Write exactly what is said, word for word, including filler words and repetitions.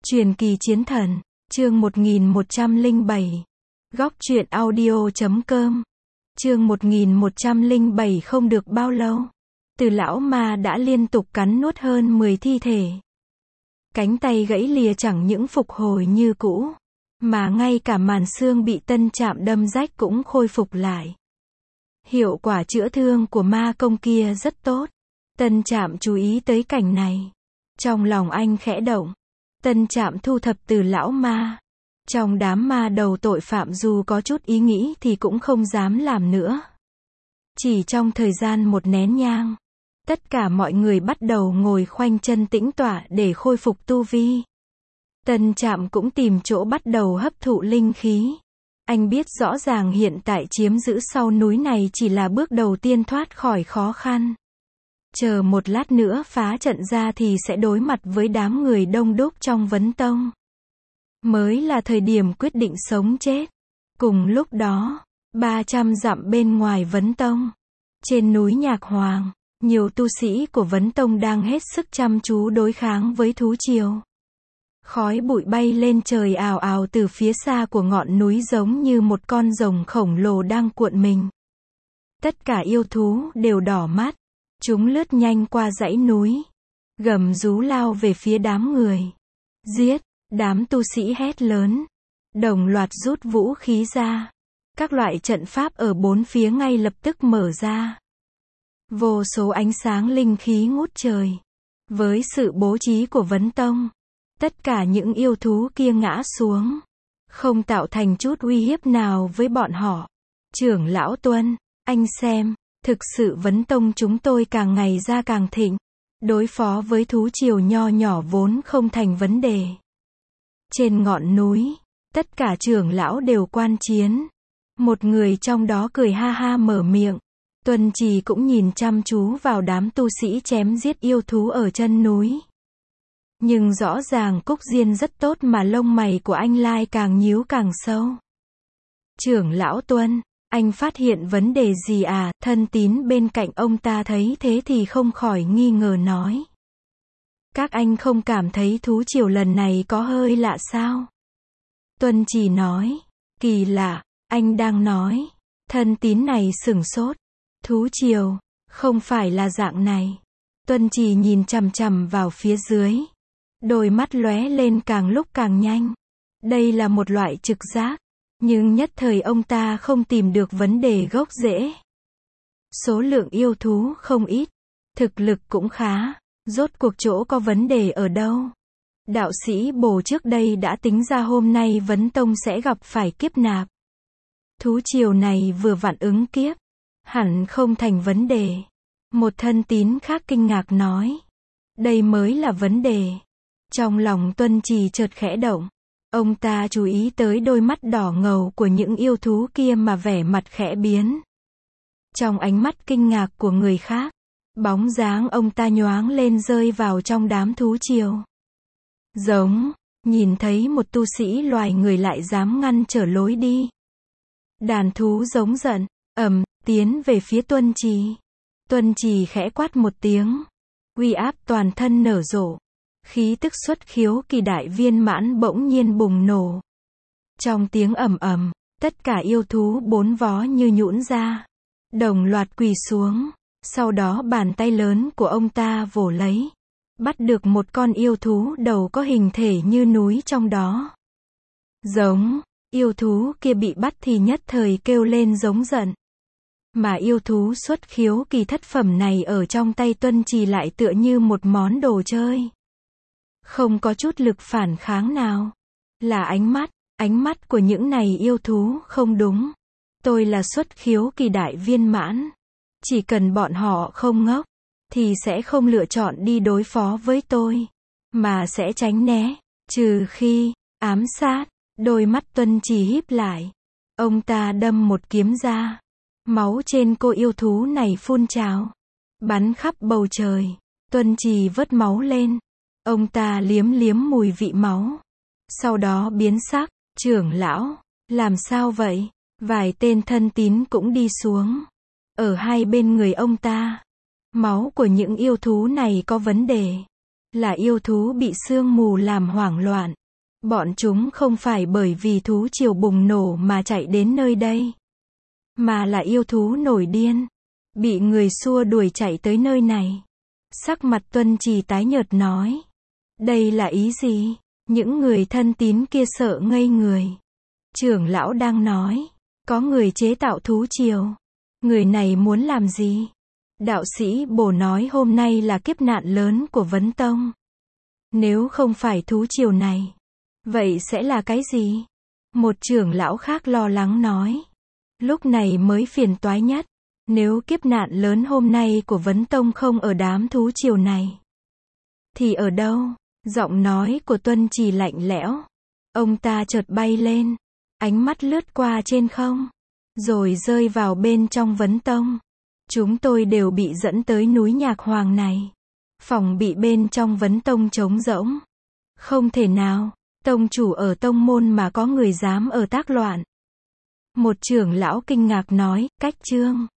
Truyền kỳ chiến thần, chương một nghìn một trăm lẻ bảy. Góc truyện audio chấm com. Chương một nghìn một trăm lẻ bảy. Không được bao lâu, từ lão ma đã liên tục cắn nuốt hơn mười thi thể. Cánh tay gãy lìa chẳng những phục hồi như cũ, mà ngay cả màn xương bị tân chạm đâm rách cũng khôi phục lại. Hiệu quả chữa thương của ma công kia rất tốt. Tân Trạm chú ý tới cảnh này. Trong lòng anh khẽ động. Tân Trạm thu thập từ lão ma. Trong đám ma đầu tội phạm dù có chút ý nghĩ thì cũng không dám làm nữa. Chỉ trong thời gian một nén nhang, tất cả mọi người bắt đầu ngồi khoanh chân tĩnh tọa để khôi phục tu vi. Tân Trạm cũng tìm chỗ bắt đầu hấp thụ linh khí. Anh biết rõ ràng hiện tại chiếm giữ sau núi này chỉ là bước đầu tiên thoát khỏi khó khăn. Chờ một lát nữa phá trận ra thì sẽ đối mặt với đám người đông đúc trong Vấn Tông. Mới là thời điểm quyết định sống chết. Cùng lúc đó, ba trăm dặm bên ngoài Vấn Tông, trên núi Nhạc Hoàng, nhiều tu sĩ của Vấn Tông đang hết sức chăm chú đối kháng với thú triều. Khói bụi bay lên trời ào ào từ phía xa của ngọn núi giống như một con rồng khổng lồ đang cuộn mình. Tất cả yêu thú đều đỏ mắt. Chúng lướt nhanh qua dãy núi, gầm rú lao về phía đám người. Giết! Đám tu sĩ hét lớn, đồng loạt rút vũ khí ra. Các loại trận pháp ở bốn phía ngay lập tức mở ra. Vô số ánh sáng linh khí ngút trời. Với sự bố trí của Vấn Tông, tất cả những yêu thú kia ngã xuống, không tạo thành chút uy hiếp nào với bọn họ. Trưởng lão Tuân, anh xem, thực sự Vấn Tông chúng tôi càng ngày ra càng thịnh. Đối phó với thú triều nho nhỏ vốn không thành vấn đề. Trên ngọn núi, tất cả trưởng lão đều quan chiến. Một người trong đó cười ha ha mở miệng. Tuân Trì cũng nhìn chăm chú vào đám tu sĩ chém giết yêu thú ở chân núi. Nhưng rõ ràng Cúc Diên rất tốt mà lông mày của anh Lai càng nhíu càng sâu. Trưởng lão Tuân, anh phát hiện vấn đề gì à? Thân tín bên cạnh ông ta thấy thế thì không khỏi nghi ngờ nói. Các anh không cảm thấy thú triều lần này có hơi lạ sao? Tuân Trì nói. Kỳ lạ, anh đang nói. Thân tín này sửng sốt. Thú triều, không phải là dạng này. Tuân Trì nhìn chằm chằm vào phía dưới. Đôi mắt lóe lên càng lúc càng nhanh. Đây là một loại trực giác. Nhưng nhất thời ông ta không tìm được vấn đề gốc rễ. Số lượng yêu thú không ít. Thực lực cũng khá. Rốt cuộc chỗ có vấn đề ở đâu? Đạo sĩ Bồ trước đây đã tính ra hôm nay Vấn Tông sẽ gặp phải kiếp nạp. Thú triều này vừa vặn ứng kiếp. Hẳn không thành vấn đề. Một thân tín khác kinh ngạc nói. Đây mới là vấn đề. Trong lòng Tuân Trì chợt khẽ động. Ông ta chú ý tới đôi mắt đỏ ngầu của những yêu thú kia mà vẻ mặt khẽ biến. Trong ánh mắt kinh ngạc của người khác, bóng dáng ông ta nhoáng lên rơi vào trong đám thú triều. Giống, nhìn thấy một tu sĩ loài người lại dám ngăn trở lối đi. Đàn thú giống giận, ầm, tiến về phía Tuân Trì. Tuân Trì khẽ quát một tiếng. Uy áp toàn thân nở rộ. Khí tức xuất khiếu kỳ đại viên mãn bỗng nhiên bùng nổ. Trong tiếng ầm ầm, tất cả yêu thú bốn vó như nhũn ra. Đồng loạt quỳ xuống. Sau đó bàn tay lớn của ông ta vồ lấy. Bắt được một con yêu thú đầu có hình thể như núi trong đó. Giống, yêu thú kia bị bắt thì nhất thời kêu lên giống giận. Mà yêu thú xuất khiếu kỳ thất phẩm này ở trong tay Tuân Trì lại tựa như một món đồ chơi. Không có chút lực phản kháng nào. Là ánh mắt, ánh mắt của những này yêu thú không đúng. Tôi là xuất khiếu kỳ đại viên mãn. Chỉ cần bọn họ không ngốc, thì sẽ không lựa chọn đi đối phó với tôi, mà sẽ tránh né, trừ khi, ám sát. Đôi mắt Tuân Trì híp lại. Ông ta đâm một kiếm ra. Máu trên cô yêu thú này phun trào, bắn khắp bầu trời. Tuân Trì vớt máu lên. Ông ta liếm liếm mùi vị máu. Sau đó biến sắc. Trưởng lão, làm sao vậy? Vài tên thân tín cũng đi xuống. Ở hai bên người ông ta, máu của những yêu thú này có vấn đề. Là yêu thú bị sương mù làm hoảng loạn. Bọn chúng không phải bởi vì thú triều bùng nổ mà chạy đến nơi đây. Mà là yêu thú nổi điên. Bị người xua đuổi chạy tới nơi này. Sắc mặt Tuân Trì tái nhợt nói. Đây là ý gì? Những người thân tín kia sợ ngây người. Trưởng lão đang nói. Có người chế tạo thú triều. Người này muốn làm gì? Đạo sĩ Bồ nói hôm nay là kiếp nạn lớn của Vấn Tông. Nếu không phải thú triều này, vậy sẽ là cái gì? Một trưởng lão khác lo lắng nói. Lúc này mới phiền toái nhất. Nếu kiếp nạn lớn hôm nay của Vấn Tông không ở đám thú triều này, thì ở đâu? Giọng nói của Tuân Trì lạnh lẽo. Ông ta chợt bay lên, ánh mắt lướt qua trên không, rồi rơi vào bên trong Vấn Tông. Chúng tôi đều bị dẫn tới núi Nhạc Hoàng này. Phòng bị bên trong Vấn Tông trống rỗng. Không thể nào, tông chủ ở tông môn mà có người dám ở tác loạn. Một trưởng lão kinh ngạc nói, cách trương.